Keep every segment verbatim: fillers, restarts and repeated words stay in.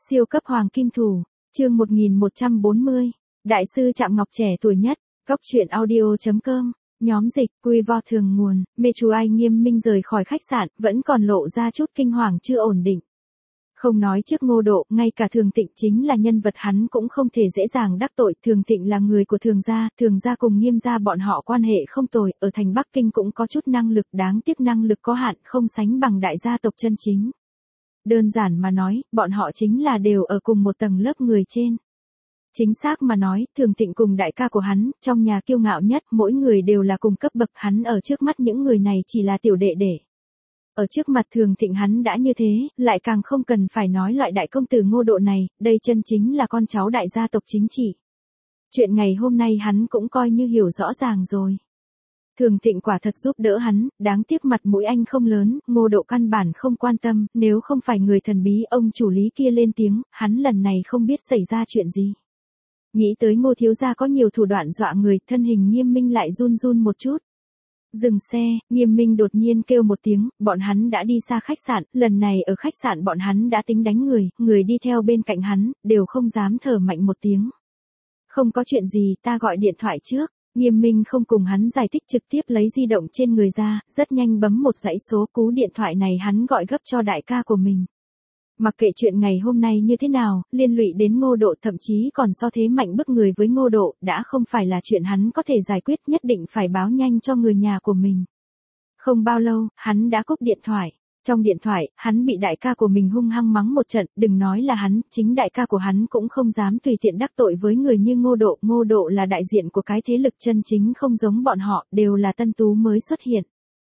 Siêu cấp hoàng kim thủ, chương một nghìn một trăm bốn mươi, đại sư Trạm Ngọc trẻ tuổi nhất, Cóc truyện audio chấm com, nhóm dịch, quy vo thường nguồn, mê chú ai Nghiêm Minh rời khỏi khách sạn, vẫn còn lộ ra chút kinh hoàng chưa ổn định. Không nói trước Ngô Độ, ngay cả Thường Tịnh chính là nhân vật hắn cũng không thể dễ dàng đắc tội. Thường Tịnh là người của Thường gia, Thường gia cùng Nghiêm gia bọn họ quan hệ không tồi, ở thành Bắc Kinh cũng có chút năng lực, đáng tiếc năng lực có hạn, không sánh bằng đại gia tộc chân chính. Đơn giản mà nói, bọn họ chính là đều ở cùng một tầng lớp người trên. Chính xác mà nói, Thường Tịnh cùng đại ca của hắn, trong nhà kiêu ngạo nhất, mỗi người đều là cùng cấp bậc, hắn ở trước mắt những người này chỉ là tiểu đệ đệ. Ở trước mặt Thường Tịnh hắn đã như thế, lại càng không cần phải nói loại đại công tử Ngô Độ này, đây chân chính là con cháu đại gia tộc chính trị. Chuyện ngày hôm nay hắn cũng coi như hiểu rõ ràng rồi. Thường Tịnh quả thật giúp đỡ hắn, đáng tiếc mặt mũi anh không lớn, Ngô Độ căn bản không quan tâm, nếu không phải người thần bí ông chủ Lý kia lên tiếng, hắn lần này không biết xảy ra chuyện gì. Nghĩ tới Ngô thiếu gia có nhiều thủ đoạn dọa người, thân hình Nghiêm Minh lại run run một chút. Dừng xe, Nghiêm Minh đột nhiên kêu một tiếng, bọn hắn đã đi xa khách sạn, lần này ở khách sạn bọn hắn đã tính đánh người, người đi theo bên cạnh hắn, đều không dám thở mạnh một tiếng. Không có chuyện gì, ta gọi điện thoại trước. Nghiêm Minh không cùng hắn giải thích, trực tiếp lấy di động trên người ra, rất nhanh bấm một dãy số, cú điện thoại này hắn gọi gấp cho đại ca của mình. Mặc kệ chuyện ngày hôm nay như thế nào, liên lụy đến Ngô Độ, thậm chí còn so thế mạnh bức người với Ngô Độ, đã không phải là chuyện hắn có thể giải quyết, nhất định phải báo nhanh cho người nhà của mình. Không bao lâu, hắn đã cúp điện thoại. Trong điện thoại, hắn bị đại ca của mình hung hăng mắng một trận, đừng nói là hắn, chính đại ca của hắn cũng không dám tùy tiện đắc tội với người như Ngô Độ. Ngô Độ là đại diện của cái thế lực chân chính, không giống bọn họ, đều là tân tú mới xuất hiện.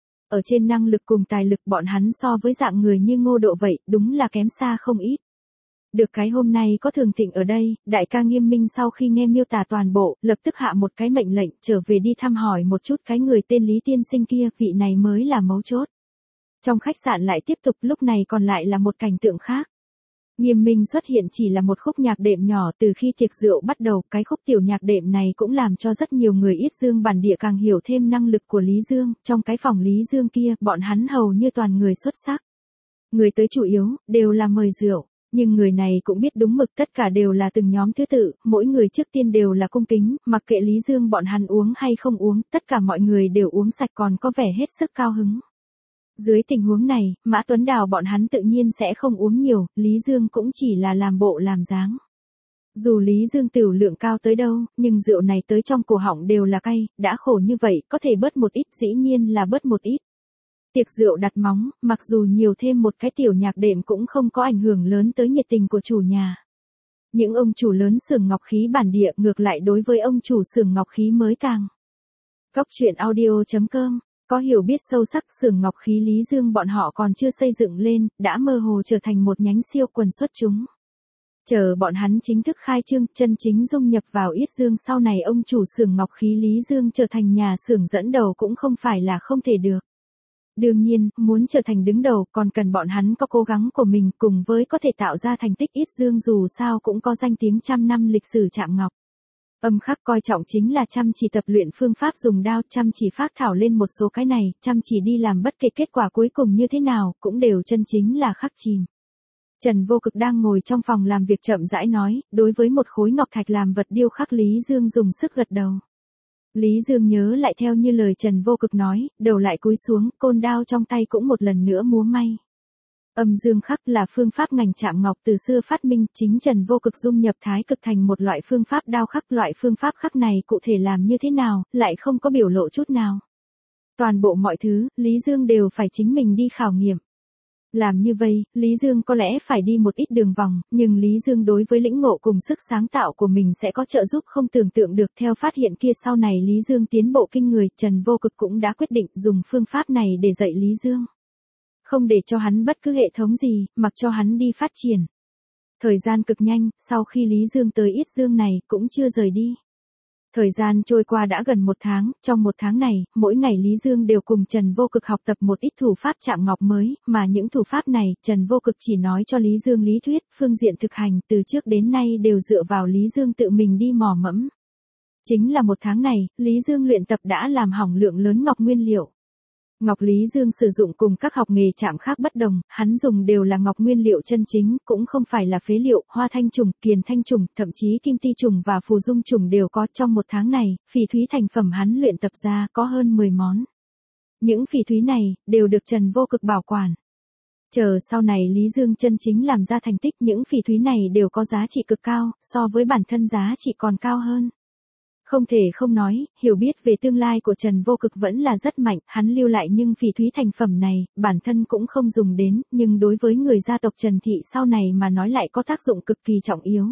Ở trên năng lực cùng tài lực bọn hắn so với dạng người như Ngô Độ vậy, đúng là kém xa không ít. Được cái hôm nay có Thường Tịnh ở đây, đại ca Nghiêm Minh sau khi nghe miêu tả toàn bộ, lập tức hạ một cái mệnh lệnh, trở về đi thăm hỏi một chút cái người tên Lý tiên sinh kia, vị này mới là mấu chốt. Trong khách sạn lại tiếp tục, lúc này còn lại là một cảnh tượng khác. Nghiêm Minh xuất hiện chỉ là một khúc nhạc đệm nhỏ, từ khi tiệc rượu bắt đầu, cái khúc tiểu nhạc đệm này cũng làm cho rất nhiều người Yết Dương bản địa càng hiểu thêm năng lực của Lý Dương, trong cái phòng Lý Dương kia, bọn hắn hầu như toàn người xuất sắc. Người tới chủ yếu, đều là mời rượu, nhưng người này cũng biết đúng mực, tất cả đều là từng nhóm thứ tự, mỗi người trước tiên đều là cung kính, mặc kệ Lý Dương bọn hắn uống hay không uống, tất cả mọi người đều uống sạch, còn có vẻ hết sức cao hứng. Dưới tình huống này, Mã Tuấn Đào bọn hắn tự nhiên sẽ không uống nhiều, Lý Dương cũng chỉ là làm bộ làm dáng. Dù Lý Dương tửu lượng cao tới đâu, nhưng rượu này tới trong cổ họng đều là cay, đã khổ như vậy, có thể bớt một ít, dĩ nhiên là bớt một ít. Tiệc rượu đặt móng, mặc dù nhiều thêm một cái tiểu nhạc đệm cũng không có ảnh hưởng lớn tới nhiệt tình của chủ nhà. Những ông chủ lớn xưởng ngọc khí bản địa ngược lại đối với ông chủ xưởng ngọc khí mới càng. Cóc truyện audio chấm com có hiểu biết sâu sắc, xưởng ngọc khí Lý Dương bọn họ còn chưa xây dựng lên, đã mơ hồ trở thành một nhánh siêu quần xuất chúng. Chờ bọn hắn chính thức khai trương, chân chính dung nhập vào Yết Dương, sau này ông chủ xưởng ngọc khí Lý Dương trở thành nhà xưởng dẫn đầu cũng không phải là không thể được. Đương nhiên, muốn trở thành đứng đầu còn cần bọn hắn có cố gắng của mình, cùng với có thể tạo ra thành tích. Yết Dương dù sao cũng có danh tiếng trăm năm lịch sử Trạm Ngọc. Âm khắc coi trọng chính là chăm chỉ tập luyện phương pháp dùng đao, chăm chỉ phác thảo lên một số cái này, chăm chỉ đi làm, bất kể kết quả cuối cùng như thế nào, cũng đều chân chính là khắc chìm. Trần Vô Cực đang ngồi trong phòng làm việc chậm rãi nói, đối với một khối ngọc thạch làm vật điêu khắc, Lý Dương dùng sức gật đầu. Lý Dương nhớ lại theo như lời Trần Vô Cực nói, đầu lại cúi xuống, côn đao trong tay cũng một lần nữa múa may. Âm dương khắc là phương pháp ngành Trạm Ngọc từ xưa phát minh, chính Trần Vô Cực dung nhập thái cực thành một loại phương pháp đao khắc, loại phương pháp khắc này cụ thể làm như thế nào, lại không có biểu lộ chút nào. Toàn bộ mọi thứ, Lý Dương đều phải chính mình đi khảo nghiệm. Làm như vậy, Lý Dương có lẽ phải đi một ít đường vòng, nhưng Lý Dương đối với lĩnh ngộ cùng sức sáng tạo của mình sẽ có trợ giúp không tưởng tượng được. Theo phát hiện kia, sau này Lý Dương tiến bộ kinh người, Trần Vô Cực cũng đã quyết định dùng phương pháp này để dạy Lý Dương. Không để cho hắn bất cứ hệ thống gì, mặc cho hắn đi phát triển. Thời gian cực nhanh, sau khi Lý Dương tới Yết Dương này, cũng chưa rời đi. Thời gian trôi qua đã gần một tháng, trong một tháng này, mỗi ngày Lý Dương đều cùng Trần Vô Cực học tập một ít thủ pháp Trạm Ngọc mới, mà những thủ pháp này, Trần Vô Cực chỉ nói cho Lý Dương lý thuyết, phương diện thực hành, từ trước đến nay đều dựa vào Lý Dương tự mình đi mò mẫm. Chính là một tháng này, Lý Dương luyện tập đã làm hỏng lượng lớn ngọc nguyên liệu. Ngọc Lý Dương sử dụng cùng các học nghề chạm khác bất đồng, hắn dùng đều là ngọc nguyên liệu chân chính, cũng không phải là phế liệu, hoa thanh trùng, kiền thanh trùng, thậm chí kim ti trùng và phù dung trùng đều có. Trong một tháng này, phỉ thúy thành phẩm hắn luyện tập ra có hơn mười món. Những phỉ thúy này, đều được Trần Vô Cực bảo quản. Chờ sau này Lý Dương chân chính làm ra thành tích, những phỉ thúy này đều có giá trị cực cao, so với bản thân giá trị còn cao hơn. Không thể không nói, hiểu biết về tương lai của Trần Vô Cực vẫn là rất mạnh, hắn lưu lại nhưng phỉ thúy thành phẩm này, bản thân cũng không dùng đến, nhưng đối với người gia tộc Trần Thị sau này mà nói lại có tác dụng cực kỳ trọng yếu.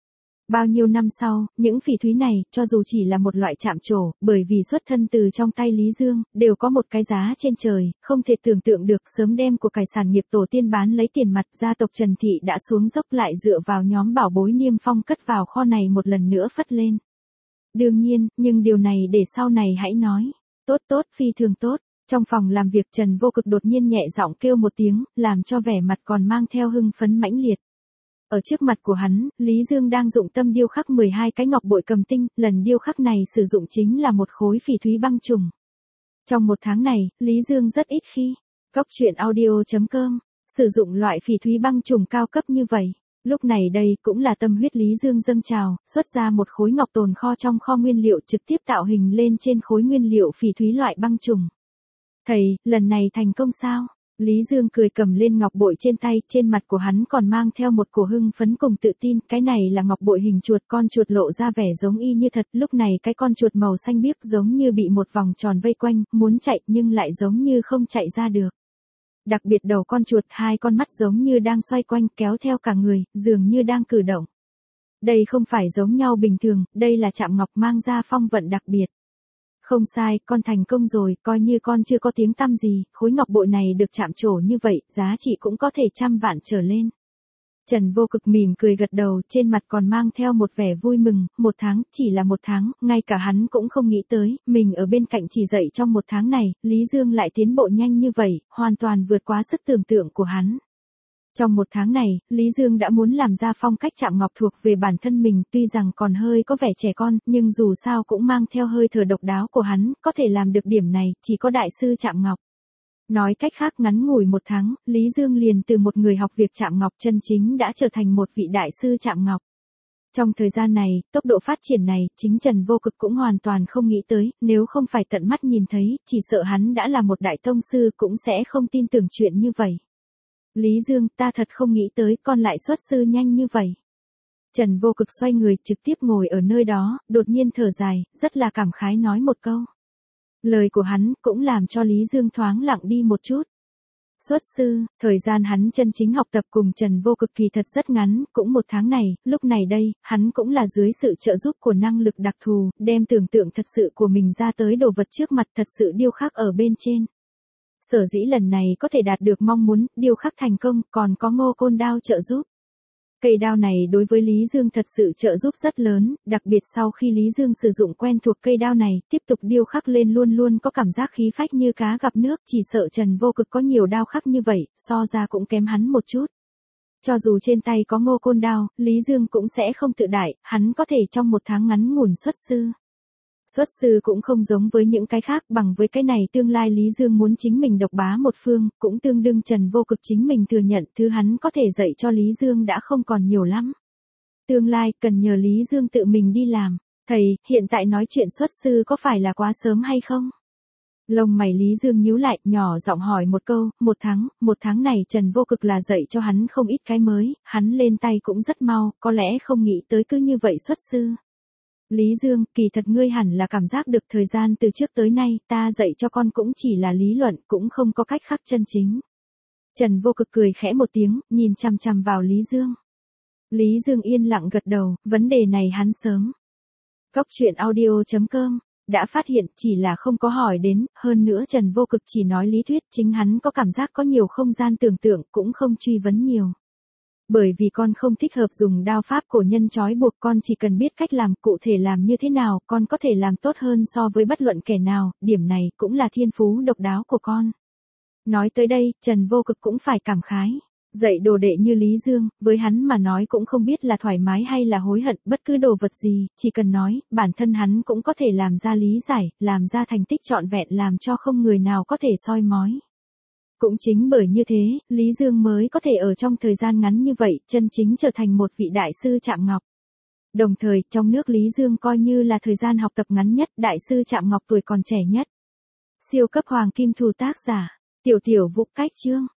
Bao nhiêu năm sau, những phỉ thúy này, cho dù chỉ là một loại chạm trổ, bởi vì xuất thân từ trong tay Lý Dương, đều có một cái giá trên trời, không thể tưởng tượng được sớm đem của cải sản nghiệp tổ tiên bán lấy tiền mặt. Gia tộc Trần Thị đã xuống dốc lại dựa vào nhóm bảo bối niêm phong cất vào kho này một lần nữa phất lên. Đương nhiên, nhưng điều này để sau này hãy nói. Tốt tốt, phi thường tốt. Trong phòng làm việc Trần Vô Cực đột nhiên nhẹ giọng kêu một tiếng, làm cho vẻ mặt còn mang theo hưng phấn mãnh liệt. Ở trước mặt của hắn, Lý Dương đang dụng tâm điêu khắc mười hai cái ngọc bội cầm tinh, lần điêu khắc này sử dụng chính là một khối phỉ thúy băng trùng. Trong một tháng này, Lý Dương rất ít khi, Cóc Truyện Audio chấm com, sử dụng loại phỉ thúy băng trùng cao cấp như vậy. Lúc này đây cũng là tâm huyết Lý Dương dâng trào, xuất ra một khối ngọc tồn kho trong kho nguyên liệu trực tiếp tạo hình lên trên khối nguyên liệu phỉ thúy loại băng trùng. Thầy, lần này thành công sao? Lý Dương cười cầm lên ngọc bội trên tay, trên mặt của hắn còn mang theo một cổ hưng phấn cùng tự tin, cái này là ngọc bội hình chuột, con chuột lộ ra vẻ giống y như thật, lúc này cái con chuột màu xanh biếc giống như bị một vòng tròn vây quanh, muốn chạy nhưng lại giống như không chạy ra được. Đặc biệt đầu con chuột hai con mắt giống như đang xoay quanh kéo theo cả người, dường như đang cử động. Đây không phải giống nhau bình thường, đây là chạm ngọc mang ra phong vận đặc biệt. Không sai, con thành công rồi, coi như con chưa có tiếng tăm gì, khối ngọc bội này được chạm trổ như vậy, giá trị cũng có thể trăm vạn trở lên. Trần Vô Cực mỉm cười gật đầu, trên mặt còn mang theo một vẻ vui mừng, một tháng, chỉ là một tháng, ngay cả hắn cũng không nghĩ tới, mình ở bên cạnh chỉ dạy trong một tháng này, Lý Dương lại tiến bộ nhanh như vậy, hoàn toàn vượt quá sức tưởng tượng của hắn. Trong một tháng này, Lý Dương đã muốn làm ra phong cách chạm ngọc thuộc về bản thân mình, tuy rằng còn hơi có vẻ trẻ con, nhưng dù sao cũng mang theo hơi thở độc đáo của hắn, có thể làm được điểm này, chỉ có đại sư chạm ngọc. Nói cách khác ngắn ngủi một tháng, Lý Dương liền từ một người học việc chạm ngọc chân chính đã trở thành một vị đại sư chạm ngọc. Trong thời gian này, tốc độ phát triển này, chính Trần Vô Cực cũng hoàn toàn không nghĩ tới, nếu không phải tận mắt nhìn thấy, chỉ sợ hắn đã là một đại tông sư cũng sẽ không tin tưởng chuyện như vậy. Lý Dương, ta thật không nghĩ tới con lại xuất sư nhanh như vậy. Trần Vô Cực xoay người trực tiếp ngồi ở nơi đó, đột nhiên thở dài, rất là cảm khái nói một câu. Lời của hắn cũng làm cho Lý Dương thoáng lặng đi một chút. Xuất sư, thời gian hắn chân chính học tập cùng Trần Vô Cực kỳ thật rất ngắn, cũng một tháng này, lúc này đây, hắn cũng là dưới sự trợ giúp của năng lực đặc thù, đem tưởng tượng thật sự của mình ra tới đồ vật trước mặt thật sự điêu khắc ở bên trên. Sở dĩ lần này có thể đạt được mong muốn, điêu khắc thành công, còn có Ngô Côn đao trợ giúp. Cây đao này đối với Lý Dương thật sự trợ giúp rất lớn, đặc biệt sau khi Lý Dương sử dụng quen thuộc cây đao này, tiếp tục điêu khắc lên luôn luôn có cảm giác khí phách như cá gặp nước, chỉ sợ Trần Vô Cực có nhiều đao khắc như vậy, so ra cũng kém hắn một chút. Cho dù trên tay có Ngô Côn đao, Lý Dương cũng sẽ không tự đại, hắn có thể trong một tháng ngắn ngủn xuất sư. Xuất sư cũng không giống với những cái khác, bằng với cái này tương lai Lý Dương muốn chính mình độc bá một phương, cũng tương đương Trần Vô Cực chính mình thừa nhận thứ hắn có thể dạy cho Lý Dương đã không còn nhiều lắm. Tương lai cần nhờ Lý Dương tự mình đi làm. Thầy, hiện tại nói chuyện xuất sư có phải là quá sớm hay không? Lông mày Lý Dương nhíu lại, nhỏ giọng hỏi một câu, một tháng, một tháng này Trần Vô Cực là dạy cho hắn không ít cái mới, hắn lên tay cũng rất mau, có lẽ không nghĩ tới cứ như vậy xuất sư. Lý Dương, kỳ thật ngươi hẳn là cảm giác được thời gian từ trước tới nay, ta dạy cho con cũng chỉ là lý luận, cũng không có cách khác chân chính. Trần Vô Cực cười khẽ một tiếng, nhìn chằm chằm vào Lý Dương. Lý Dương yên lặng gật đầu, vấn đề này hắn sớm. Cóc Truyện Audio chấm com đã phát hiện, chỉ là không có hỏi đến, hơn nữa Trần Vô Cực chỉ nói lý thuyết, chính hắn có cảm giác có nhiều không gian tưởng tượng, cũng không truy vấn nhiều. Bởi vì con không thích hợp dùng đao pháp cổ nhân trói buộc, con chỉ cần biết cách làm, cụ thể làm như thế nào, con có thể làm tốt hơn so với bất luận kẻ nào, điểm này cũng là thiên phú độc đáo của con. Nói tới đây, Trần Vô Cực cũng phải cảm khái. Dạy đồ đệ như Lý Dương, với hắn mà nói cũng không biết là thoải mái hay là hối hận, bất cứ đồ vật gì, chỉ cần nói, bản thân hắn cũng có thể làm ra lý giải, làm ra thành tích trọn vẹn làm cho không người nào có thể soi mói. Cũng chính bởi như thế, Lý Dương mới có thể ở trong thời gian ngắn như vậy, chân chính trở thành một vị đại sư Trạm Ngọc. Đồng thời, trong nước Lý Dương coi như là thời gian học tập ngắn nhất, đại sư Trạm Ngọc tuổi còn trẻ nhất. Siêu cấp hoàng kim thù tác giả, Tiểu Tiểu Vũ cách chương.